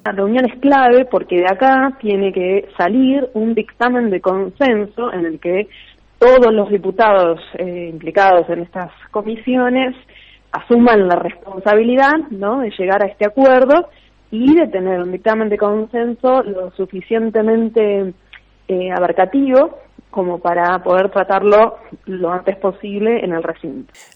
La reunión es clave porque de acá tiene que salir un dictamen de consenso en el que todos los diputados implicados en estas comisiones asuman la responsabilidad, ¿no?, de llegar a este acuerdo y de tener un dictamen de consenso lo suficientemente abarcativo como para poder tratarlo lo antes posible en el recinto.